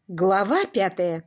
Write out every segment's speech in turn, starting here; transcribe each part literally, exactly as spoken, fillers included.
Глава пятая.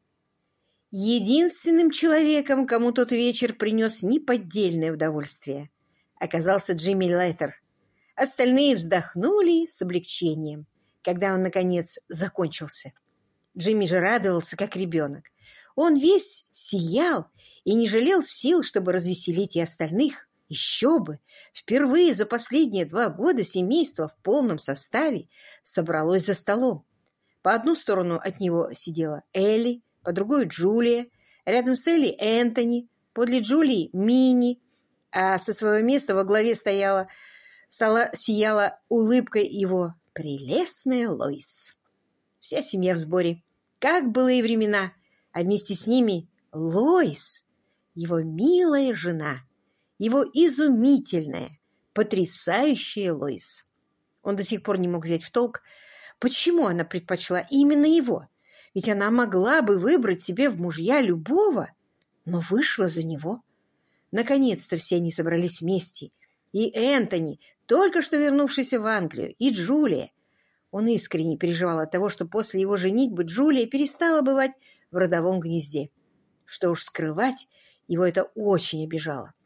Единственным человеком, кому тот вечер принес неподдельное удовольствие, оказался Джимми Леттер. Остальные вздохнули с облегчением, когда он, наконец, закончился. Джимми же радовался, как ребенок. Он весь сиял и не жалел сил, чтобы развеселить и остальных. Еще бы! Впервые за последние два года семейство в полном составе собралось за столом. По одну сторону от него сидела Элли, по другую Джулия, рядом с Элли Энтони, подле Джулии Минни, а со своего места во главе стояла, стала, сияла улыбкой его прелестная Лоис. Вся семья в сборе, как былые времена, а вместе с ними Лоис, его милая жена, его изумительная, потрясающая Лоис. Он до сих пор не мог взять в толк, почему она предпочла именно его? Ведь она могла бы выбрать себе в мужья любого, но вышла за него. Наконец-то все они собрались вместе. И Энтони, только что вернувшийся в Англию, и Джулия. Он искренне переживал от того, что после его женитьбы Джулия перестала бывать в родовом гнезде. Что уж скрывать, его это очень обижало.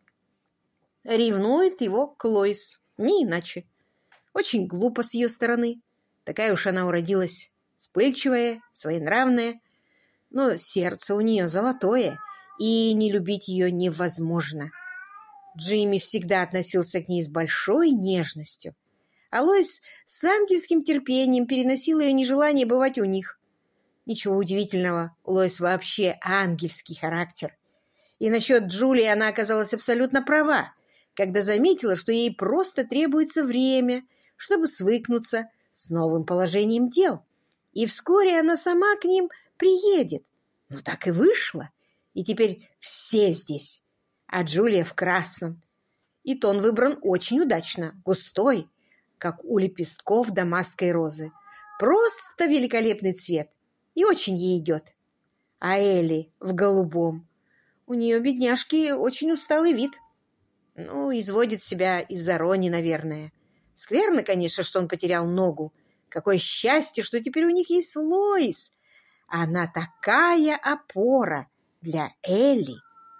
Ревнует его к Лоис, не иначе. Очень глупо с ее стороны. Такая уж она уродилась, вспыльчивая, своенравная, но сердце у нее золотое, и не любить ее невозможно. Джимми всегда относился к ней с большой нежностью, а Лоис с ангельским терпением переносил ее нежелание бывать у них. Ничего удивительного, у Лоис вообще ангельский характер. И насчет Джулии она оказалась абсолютно права, когда заметила, что ей просто требуется время, чтобы свыкнуться с новым положением дел, и вскоре она сама к ним приедет. Ну, так и вышло, и теперь все здесь, а Джулия в красном. И тон выбран очень удачно, густой, как у лепестков дамасской розы. Просто великолепный цвет, и очень ей идет. А Элли в голубом. У нее, бедняжки, очень усталый вид. Ну, изводит себя из-за Рони, наверное. Скверно, конечно, что он потерял ногу. Какое счастье, что теперь у них есть Лоис. Она такая опора для Элли.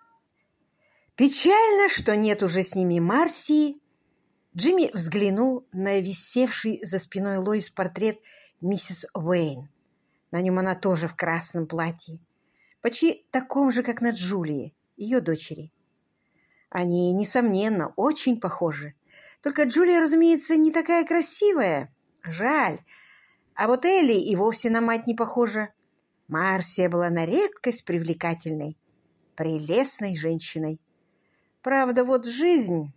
Печально, что нет уже с ними Марсии. Джимми взглянул на висевший за спиной Лоис портрет миссис Уэйн. На нем она тоже в красном платье, почти таком же, как на Джулии, ее дочери. Они, несомненно, очень похожи. Только Джулия, разумеется, не такая красивая. Жаль. А вот Элли и вовсе на мать не похожа. Марсия была на редкость привлекательной, прелестной женщиной. Правда, вот жизнь...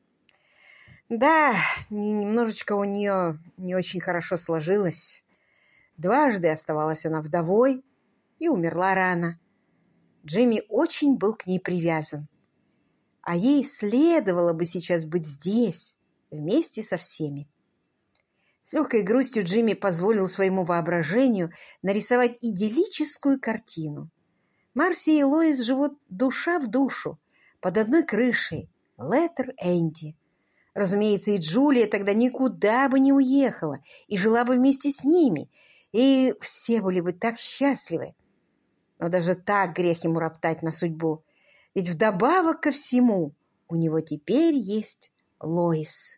Да, немножечко у нее не очень хорошо сложилось. Дважды оставалась она вдовой и умерла рано. Джимми очень был к ней привязан. А ей следовало бы сейчас быть здесь, вместе со всеми. С легкой грустью Джимми позволил своему воображению нарисовать идиллическую картину. Марси и Лоис живут душа в душу, под одной крышей, Леттер Энди. Разумеется, и Джулия тогда никуда бы не уехала и жила бы вместе с ними, и все были бы так счастливы. Но даже так грех ему роптать на судьбу. Ведь вдобавок ко всему у него теперь есть Лоис.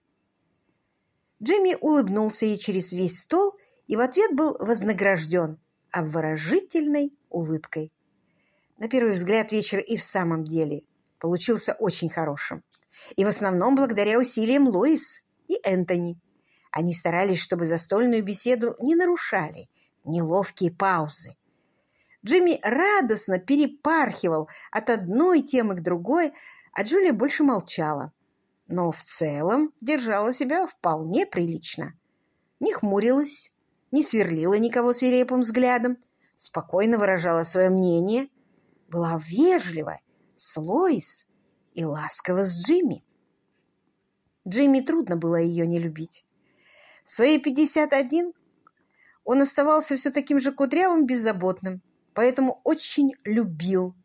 Джимми улыбнулся ей через весь стол и в ответ был вознагражден обворожительной улыбкой. На первый взгляд вечер и в самом деле получился очень хорошим. И в основном благодаря усилиям Лоис и Энтони. Они старались, чтобы застольную беседу не нарушали неловкие паузы. Джимми радостно перепархивал от одной темы к другой, а Джулия больше молчала. Но в целом держала себя вполне прилично. Не хмурилась, не сверлила никого свирепым взглядом, спокойно выражала свое мнение, была вежлива с Лоис и ласкова с Джимми. Джимми трудно было ее не любить. В свои пятьдесят один он оставался все таким же кудрявым, беззаботным, поэтому очень любил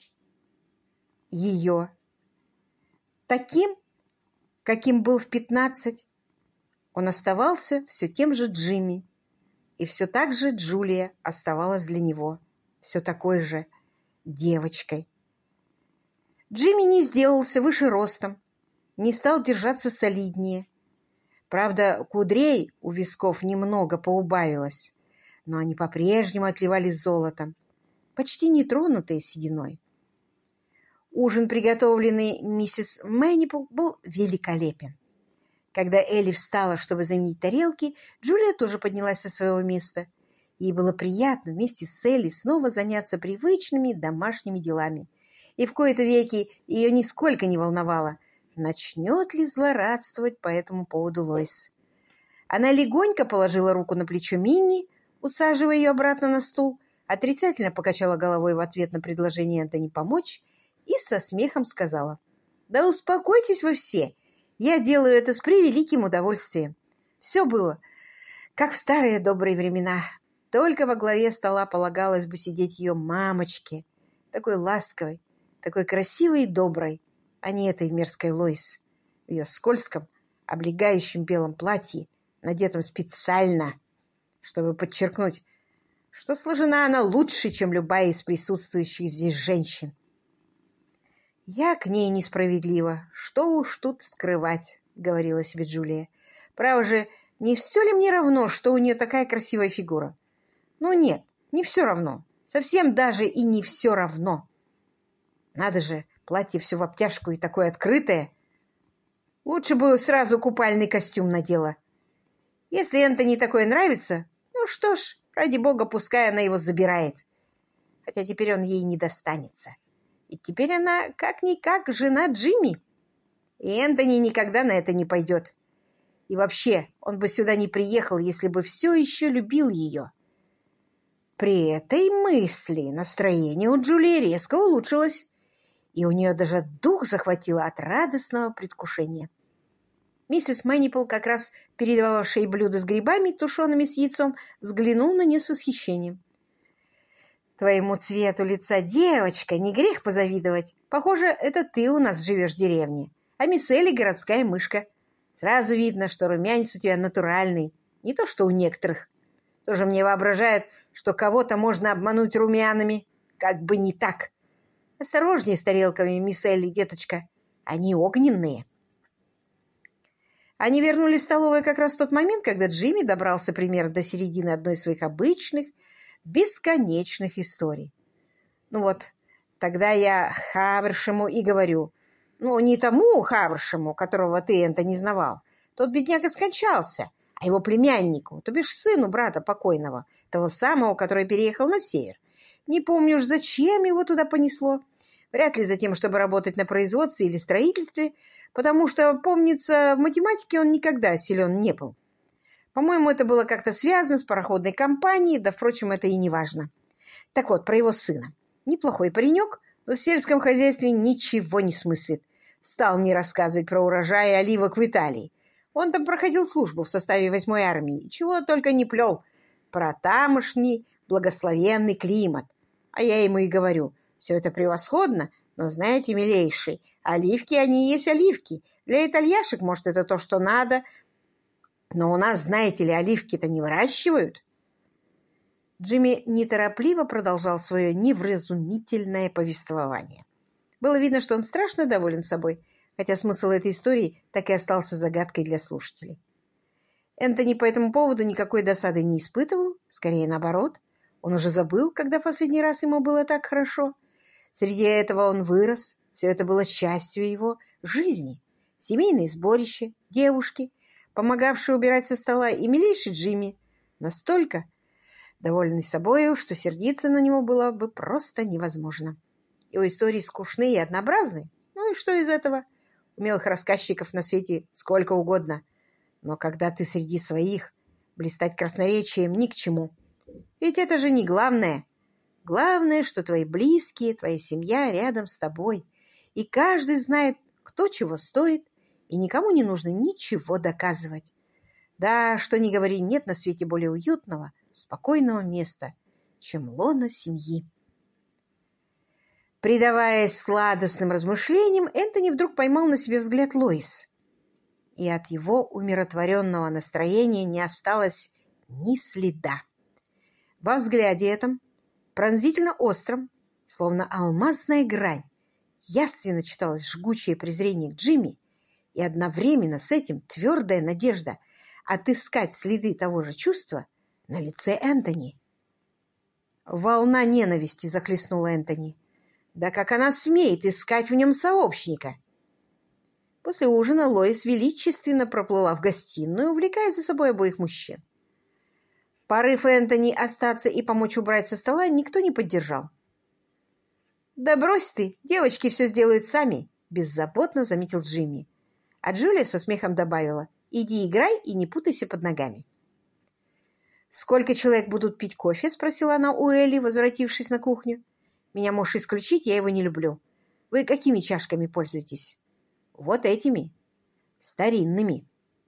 ее. Таким, каким был в пятнадцать, он оставался все тем же Джимми, И все так же Джулия оставалась для него все такой же девочкой. Джимми не сделался выше ростом, не стал держаться солиднее. Правда, кудрей у висков немного поубавилось, но они по-прежнему отливали золотом, почти нетронутые сединой. Ужин, приготовленный миссис Мэнипл, был великолепен. Когда Элли встала, чтобы заменить тарелки, Джулия тоже поднялась со своего места. Ей было приятно вместе с Элли снова заняться привычными домашними делами. И в кои-то веки ее нисколько не волновало, начнет ли злорадствовать по этому поводу Лоис. Она легонько положила руку на плечо Минни, усаживая ее обратно на стул, отрицательно покачала головой в ответ на предложение Энтони помочь и со смехом сказала: «Да успокойтесь вы все, я делаю это с превеликим удовольствием. Все было, как в старые добрые времена. Только во главе стола полагалось бы сидеть ее мамочке, такой ласковой, такой красивой и доброй, а не этой мерзкой Лоис в ее скользком, облегающем белом платье, надетом специально, чтобы подчеркнуть, что сложена она лучше, чем любая из присутствующих здесь женщин. «Я к ней несправедлива. Что уж тут скрывать», — говорила себе Джулия. «Право же, не все ли мне равно, что у нее такая красивая фигура? Ну нет, не все равно. Совсем даже и не все равно. Надо же, платье все в обтяжку и такое открытое. Лучше бы сразу купальный костюм надела. Если Энтони такое нравится, ну что ж, ради бога, пускай она его забирает. Хотя теперь он ей не достанется. И теперь она как-никак жена Джимми. И Энтони никогда на это не пойдет. И вообще, он бы сюда не приехал, если бы все еще любил ее». При этой мысли настроение у Джулии резко улучшилось, и у нее даже дух захватило от радостного предвкушения. Миссис Мэнипл, как раз передававшая ей блюдо с грибами, тушеными с яйцом, взглянул на нее с восхищением. «Твоему цвету лица, девочка, не грех позавидовать. Похоже, это ты у нас живешь в деревне, а мисс Элли городская мышка. Сразу видно, что румянец у тебя натуральный, не то что у некоторых. Тоже мне воображают, что кого-то можно обмануть румянами. Как бы не так. Осторожнее с тарелками, мисс Элли, деточка. Они огненные». Они вернулись в столовую как раз в тот момент, когда Джимми добрался примерно до середины одной из своих обычных, бесконечных историй. Ну вот, тогда я Хавершему и говорю, ну, не тому Хавершему, которого ты, Энтони, знавал. Тот бедняга скончался, а его племяннику, то бишь сыну брата покойного, того самого, который переехал на север. Не помню уж, зачем его туда понесло. Вряд ли за тем, чтобы работать на производстве или строительстве, потому что, помнится, в математике он никогда силен не был. По-моему, это было как-то связано с пароходной компанией, да, впрочем, это и не важно. Так вот, про его сына. Неплохой паренек, но в сельском хозяйстве ничего не смыслит. Стал мне рассказывать про урожай оливок в Италии. Он там проходил службу в составе восьмой армии, чего только не плел. Про тамошний благословенный климат. А я ему и говорю, все это превосходно, но, знаете, милейший, оливки, они и есть оливки. Для итальяшек, может, это то, что надо. Но у нас, знаете ли, оливки-то не выращивают. Джимми неторопливо продолжал свое невразумительное повествование. Было видно, что он страшно доволен собой, хотя смысл этой истории так и остался загадкой для слушателей. Энтони по этому поводу никакой досады не испытывал, скорее наоборот. Он уже забыл, когда последний раз ему было так хорошо. Среди этого он вырос, все это было частью его жизни. Семейные сборища, девушки, помогавшие убирать со стола, и милейший Джимми, настолько довольный собою, что сердиться на него было бы просто невозможно. Его истории скучны и однообразны. Ну и что из этого? Умелых рассказчиков на свете сколько угодно. Но когда ты среди своих, блистать красноречием ни к чему. Ведь это же не главное. Главное, что твои близкие, твоя семья рядом с тобой. И каждый знает, кто чего стоит, и никому не нужно ничего доказывать. Да, что ни говори, нет на свете более уютного, спокойного места, чем лоно семьи. Предаваясь сладостным размышлениям, Энтони вдруг поймал на себе взгляд Лоис. И от его умиротворенного настроения не осталось ни следа. Во взгляде этом, пронзительно остром, словно алмазная грань, явственно читалось жгучее презрение к Джимми и одновременно с этим твердая надежда отыскать следы того же чувства на лице Энтони. Волна ненависти захлестнула Энтони. Да как она смеет искать в нем сообщника? После ужина Лоис величественно проплыла в гостиную, увлекая за собой обоих мужчин. Порыв Энтони остаться и помочь убрать со стола никто не поддержал. «Да брось ты, девочки все сделают сами», — беззаботно заметил Джимми. А Джулия со смехом добавила: «Иди играй и не путайся под ногами». «Сколько человек будут пить кофе?» — спросила она у Элли, возвратившись на кухню. «Меня можешь исключить, я его не люблю. Вы какими чашками пользуетесь?» «Вот этими. Старинными».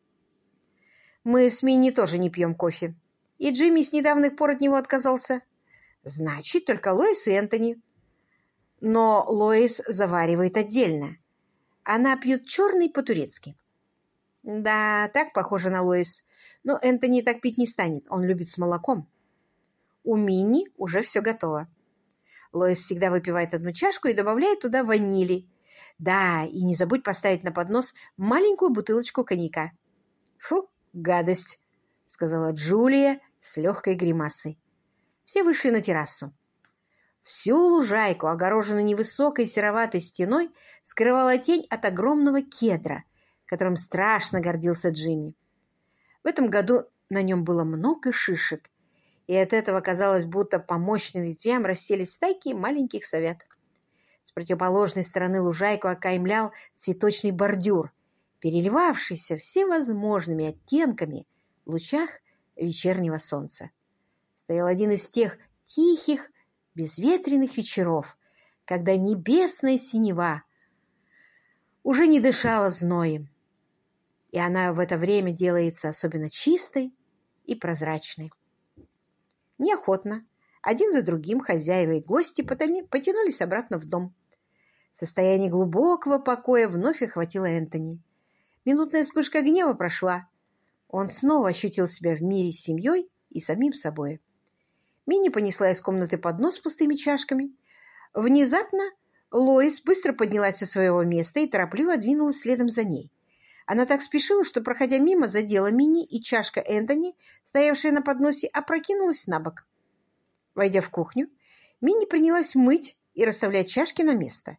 «Мы с Минни тоже не пьем кофе. И Джимми с недавних пор от него отказался». «Значит, только Лоис и Энтони». «Но Лоис заваривает отдельно. Она пьет черный по-турецки». «Да, так похоже на Лоис. Но Энтони так пить не станет. Он любит с молоком». У Минни уже все готово. Лоис всегда выпивает одну чашку и добавляет туда ванили. Да, и не забудь поставить на поднос маленькую бутылочку коньяка. «Фу, гадость», — сказала Джулия с легкой гримасой. Все вышли на террасу. Всю лужайку, огороженную невысокой сероватой стеной, скрывала тень от огромного кедра, которым страшно гордился Джимми. В этом году на нем было много шишек, и от этого казалось, будто по мощным ветвям расселись стайки маленьких совят. С противоположной стороны лужайку окаймлял цветочный бордюр, переливавшийся всевозможными оттенками в лучах вечернего солнца. Стоял один из тех тихих, безветренных вечеров, когда небесная синева уже не дышала зноем, и она в это время делается особенно чистой и прозрачной. Неохотно, один за другим, хозяева и гости потянулись обратно в дом. Состояние глубокого покоя вновь охватило Энтони. Минутная вспышка гнева прошла. Он снова ощутил себя в мире с семьей и самим собой. Минни понесла из комнаты поднос с пустыми чашками. Внезапно Лоис быстро поднялась со своего места и торопливо двинулась следом за ней. Она так спешила, что, проходя мимо, задела Минни, и чашка Энтони, стоявшая на подносе, опрокинулась на бок. Войдя в кухню, Минни принялась мыть и расставлять чашки на место.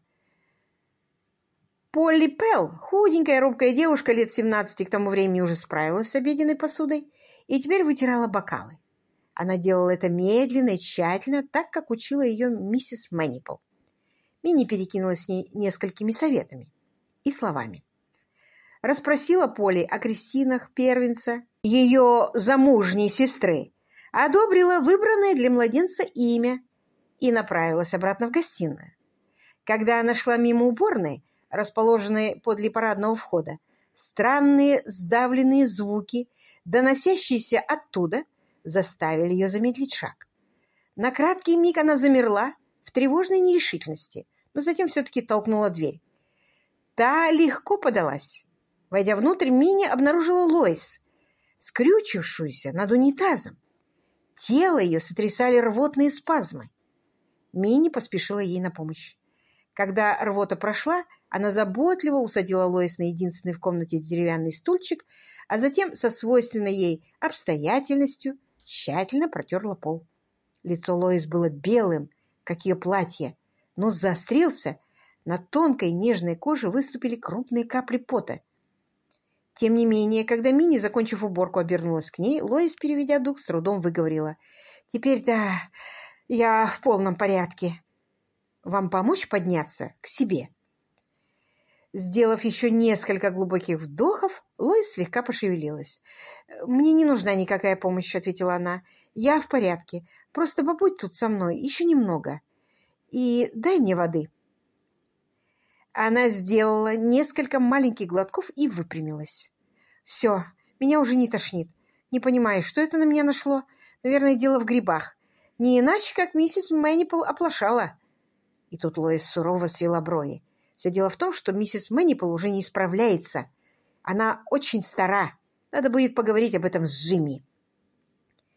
Полли Пелл, худенькая робкая девушка лет семнадцати, к тому времени уже справилась с обеденной посудой и теперь вытирала бокалы. Она делала это медленно и тщательно, так, как учила ее миссис Мэннипл. Минни перекинулась с ней несколькими советами и словами. Расспросила Полли о крестинах первенца, ее замужней сестры, одобрила выбранное для младенца имя и направилась обратно в гостиную. Когда она шла мимо уборной, расположенной подле парадного входа, странные сдавленные звуки, доносящиеся оттуда, заставили ее замедлить шаг. На краткий миг она замерла в тревожной нерешительности, но затем все-таки толкнула дверь. Та легко подалась. Войдя внутрь, Минни обнаружила Лоис, скрючившуюся над унитазом. Тело ее сотрясали рвотные спазмы. Минни поспешила ей на помощь. Когда рвота прошла, она заботливо усадила Лоис на единственный в комнате деревянный стульчик, а затем со свойственной ей обстоятельностью тщательно протерла пол. Лицо Лоис было белым, как ее платье, нос заострился, на тонкой нежной коже выступили крупные капли пота. Тем не менее, когда Минни, закончив уборку, обернулась к ней, Лоис, переведя дух, с трудом выговорила: «Теперь-то я в полном порядке. Вам помочь подняться к себе?» Сделав еще несколько глубоких вдохов, Лоис слегка пошевелилась. «Мне не нужна никакая помощь», — ответила она. «Я в порядке. Просто побудь тут со мной еще немного. И дай мне воды». Она сделала несколько маленьких глотков и выпрямилась. «Все, меня уже не тошнит. Не понимаю, что это на меня нашло. Наверное, дело в грибах. Не иначе, как миссис Мэннипл оплошала». И тут Лоис сурово свела брови. Все дело в том, что миссис Мэннипл уже не справляется. Она очень стара. Надо будет поговорить об этом с Джимми.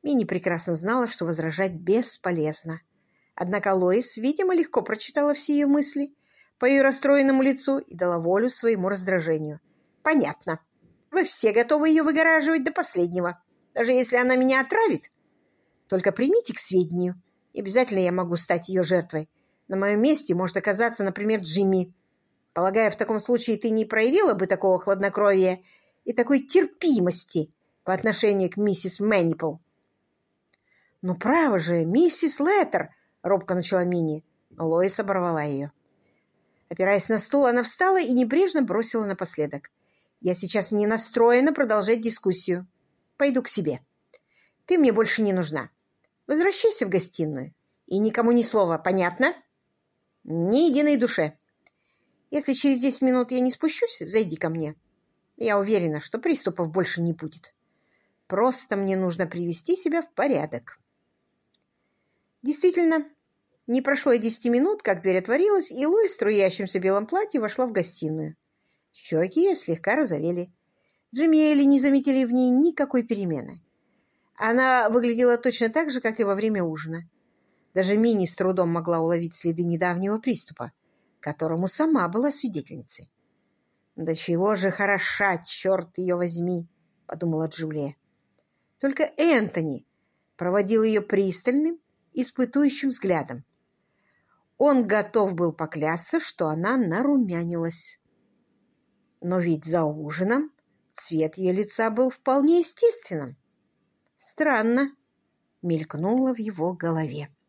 Мини прекрасно знала, что возражать бесполезно. Однако Лоис, видимо, легко прочитала все ее мысли по ее расстроенному лицу и дала волю своему раздражению. «Понятно. Вы все готовы ее выгораживать до последнего, даже если она меня отравит. Только примите к сведению, и обязательно я могу стать ее жертвой. На моем месте может оказаться, например, Джимми. Полагаю, в таком случае ты не проявила бы такого хладнокровия и такой терпимости по отношению к миссис Мэннипл». «Ну, право же, миссис Леттер!» — робко начала Мини, но Лоис оборвала ее. Опираясь на стул, она встала и небрежно бросила напоследок: «Я сейчас не настроена продолжать дискуссию. Пойду к себе. Ты мне больше не нужна. Возвращайся в гостиную. И никому ни слова, понятно? Ни единой душе. Если через десять минут я не спущусь, зайди ко мне. Я уверена, что приступов больше не будет. Просто мне нужно привести себя в порядок». Действительно, не прошло и десяти минут, как дверь отворилась, и Луи в струящемся белом платье вошла в гостиную. Щеки ее слегка розовели. Джимми и Элли не заметили в ней никакой перемены. Она выглядела точно так же, как и во время ужина. Даже Мини с трудом могла уловить следы недавнего приступа, которому сама была свидетельницей. «Да чего же хороша, черт ее возьми!» — подумала Джулия. Только Энтони проводил ее пристальным, испытующим взглядом. Он готов был поклясться, что она нарумянилась. Но ведь за ужином цвет ее лица был вполне естественным. Странно, мелькнуло в его голове.